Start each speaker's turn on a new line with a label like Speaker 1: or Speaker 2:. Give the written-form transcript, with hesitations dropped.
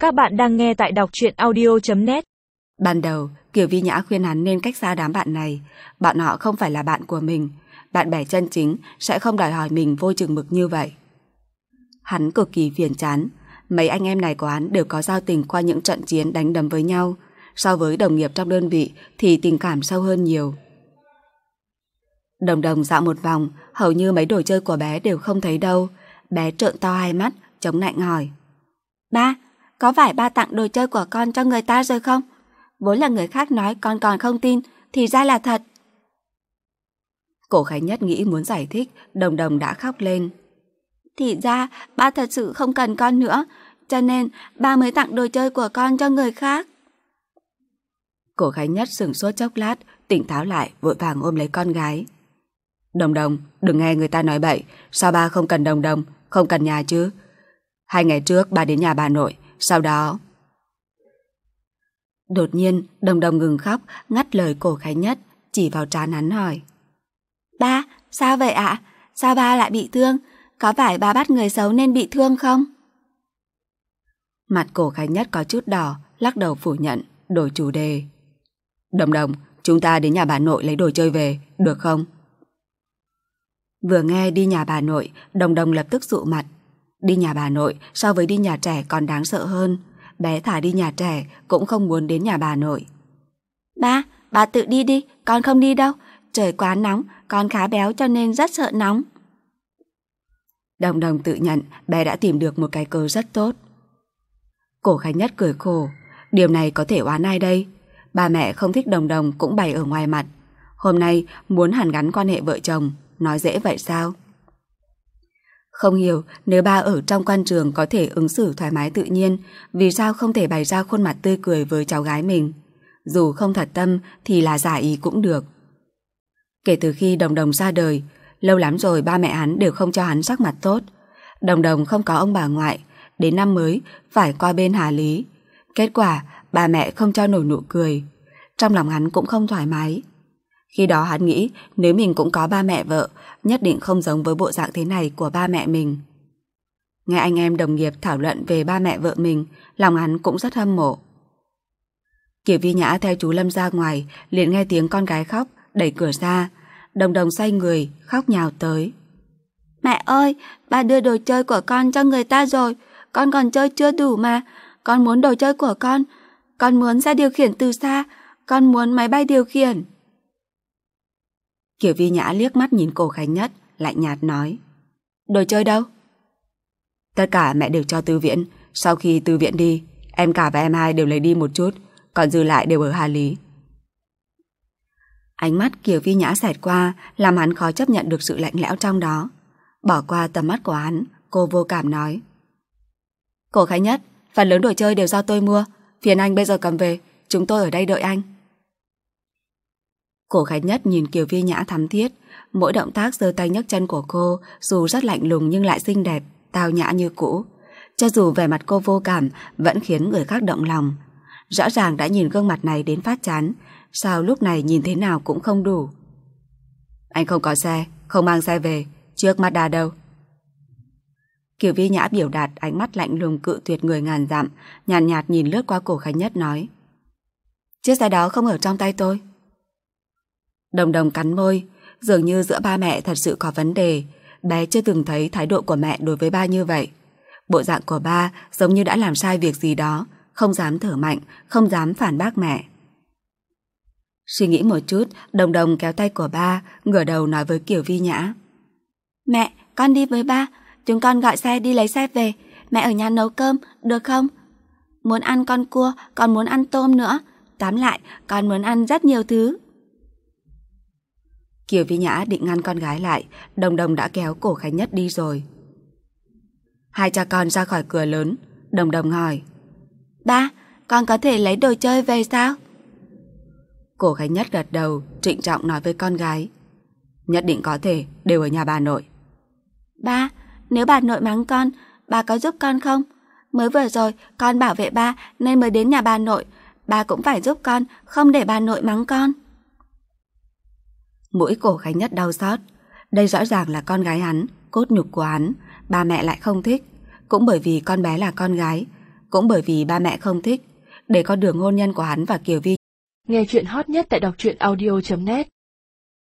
Speaker 1: Các bạn đang nghe tại đọc truyện audio.net.
Speaker 2: Ban đầu, Kiều Vi Nhã khuyên hắn nên cách xa đám bạn này. Bọn họ không phải là bạn của mình. Bạn bè chân chính sẽ không đòi hỏi mình vô chừng mực như vậy. Hắn cực kỳ phiền chán. Mấy anh em này của hắn đều có giao tình qua những trận chiến đánh đấm với nhau. So với đồng nghiệp trong đơn vị thì tình cảm sâu hơn nhiều. Đồng Đồng dạo một vòng, hầu như mấy đồ chơi của bé đều không thấy đâu. Bé trợn to hai mắt, chống nạnh hỏi: Ba, có phải ba tặng đồ chơi của con cho người ta rồi không? Vốn là người khác nói con còn không tin, thì ra là thật. Cổ Khánh Nhất nghĩ muốn giải thích, Đồng Đồng đã khóc lên. Thì ra, ba thật sự không cần con nữa, cho nên ba mới tặng đồ chơi của con cho người khác. Cổ Khánh Nhất sửng sốt chốc lát, tỉnh táo lại, vội vàng ôm lấy con gái. Đồng Đồng, đừng nghe người ta nói bậy, sao ba không cần Đồng Đồng, không cần nhà chứ? 2 ngày trước ba đến nhà bà nội, sau đó... Đột nhiên, Đồng Đồng ngừng khóc, ngắt lời Cổ Khánh Nhất, chỉ vào trán hắn hỏi: Ba, sao vậy ạ? Sao ba lại bị thương? Có phải ba bắt người xấu nên bị thương không? Mặt Cổ Khánh Nhất có chút đỏ, lắc đầu phủ nhận, đổi chủ đề. Đồng Đồng, chúng ta đến nhà bà nội lấy đồ chơi về, được không? Vừa nghe đi nhà bà nội, Đồng Đồng lập tức dụ mặt. Đi nhà bà nội so với đi nhà trẻ còn đáng sợ hơn. Bé thả đi nhà trẻ cũng không muốn đến nhà bà nội. Ba tự đi đi, con không đi đâu. Trời quá nóng, con khá béo cho nên rất sợ nóng. Đồng Đồng tự nhận bé đã tìm được một cái cớ rất tốt. Cổ Khánh Nhất cười khổ. Điều này có thể oán ai đây? Ba mẹ không thích Đồng Đồng cũng bày ở ngoài mặt. Hôm nay muốn hàn gắn quan hệ vợ chồng, nói dễ vậy sao? Không hiểu, nếu ba ở trong quan trường có thể ứng xử thoải mái tự nhiên, vì sao không thể bày ra khuôn mặt tươi cười với cháu gái mình? Dù không thật tâm thì là giả ý cũng được. Kể từ khi Đồng Đồng ra đời, lâu lắm rồi ba mẹ hắn đều không cho hắn sắc mặt tốt. Đồng Đồng không có ông bà ngoại, đến năm mới phải qua bên Hà Lý. Kết quả ba mẹ không cho nổi nụ cười. Trong lòng hắn cũng không thoải mái. Khi đó hắn nghĩ nếu mình cũng có ba mẹ vợ, nhất định không giống với bộ dạng thế này của ba mẹ mình. Nghe anh em đồng nghiệp thảo luận về ba mẹ vợ mình, lòng hắn cũng rất hâm mộ. Kiều Vi Nhã theo chú Lâm ra ngoài, liền nghe tiếng con gái khóc, đẩy cửa ra. Đồng Đồng xoay người, khóc nhào tới. Mẹ ơi, ba đưa đồ chơi của con cho người ta rồi, con còn chơi chưa đủ mà. Con muốn đồ chơi của con muốn xe điều khiển từ xa, con muốn máy bay điều khiển. Kiều Vi Nhã liếc mắt nhìn Cổ Khánh Nhất, lạnh nhạt nói: Đồ chơi đâu? Tất cả mẹ đều cho Tư Viễn. Sau khi Tư Viễn đi, em cả và em hai đều lấy đi một chút, còn dư lại đều ở Hà Lý. Ánh mắt Kiều Vi Nhã xẹt qua, làm hắn khó chấp nhận được sự lạnh lẽo trong đó. Bỏ qua tầm mắt của hắn, cô vô cảm nói: Cổ Khánh Nhất, phần lớn đồ chơi đều do tôi mua, phiền anh bây giờ cầm về, chúng tôi ở đây đợi anh. Cổ Khánh Nhất nhìn Kiều Vi Nhã thắm thiết, mỗi động tác giơ tay nhấc chân của cô dù rất lạnh lùng nhưng lại xinh đẹp, tao nhã như cũ. Cho dù vẻ mặt cô vô cảm vẫn khiến người khác động lòng. Rõ ràng đã nhìn gương mặt này đến phát chán, sao lúc này nhìn thế nào cũng không đủ. Anh không có xe, không mang xe về, trước mắt đà đâu? Kiều Vi Nhã biểu đạt ánh mắt lạnh lùng cự tuyệt người ngàn dặm, nhàn nhạt nhìn lướt qua Cổ Khánh Nhất nói: Chiếc xe đó không ở trong tay tôi. Đồng Đồng cắn môi, dường như giữa ba mẹ thật sự có vấn đề. Bé chưa từng thấy thái độ của mẹ đối với ba như vậy. Bộ dạng của ba giống như đã làm sai việc gì đó, không dám thở mạnh, không dám phản bác mẹ. Suy nghĩ một chút, Đồng Đồng kéo tay của ba, ngửa đầu nói với Kiều Vi Nhã: Mẹ, con đi với ba, chúng con gọi xe đi lấy xe về, mẹ ở nhà nấu cơm, được không? Muốn ăn con cua, còn muốn ăn tôm nữa. Tóm lại, con muốn ăn rất nhiều thứ. Kiều Vi Nhã định ngăn con gái lại, Đồng Đồng đã kéo Cổ Khánh Nhất đi rồi. Hai cha con ra khỏi cửa lớn, Đồng Đồng hỏi: Ba, con có thể lấy đồ chơi về sao? Cổ Khánh Nhất gật đầu, trịnh trọng nói với con gái: Nhất định có thể, đều ở nhà bà nội. Ba, nếu bà nội mắng con, bà có giúp con không? Mới vừa rồi con bảo vệ ba nên mới đến nhà bà nội, ba cũng phải giúp con, không để bà nội mắng con. Mũi Cổ Khánh Nhất đau xót. Đây rõ ràng là con gái hắn, cốt nhục của hắn, ba mẹ lại không thích. Cũng bởi vì con bé là con gái, cũng bởi vì ba mẹ không thích, để con đường hôn nhân của hắn và Kiều Vi.
Speaker 1: Nghe chuyện hot nhất tại đọc truyện audio.net